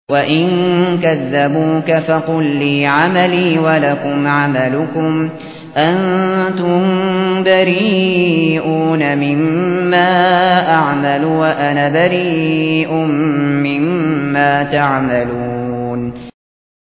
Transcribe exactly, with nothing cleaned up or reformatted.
وَإِن كَذَّبُوكَ فَقُل لِّي عَمَلِي وَلَكُمْ عَمَلُكُمْ أَنتُم بَرِيئُونَ مِمَّا أَعْمَلُ وَأَنَا بَرِيءٌ مِّمَّا تَعْمَلُونَ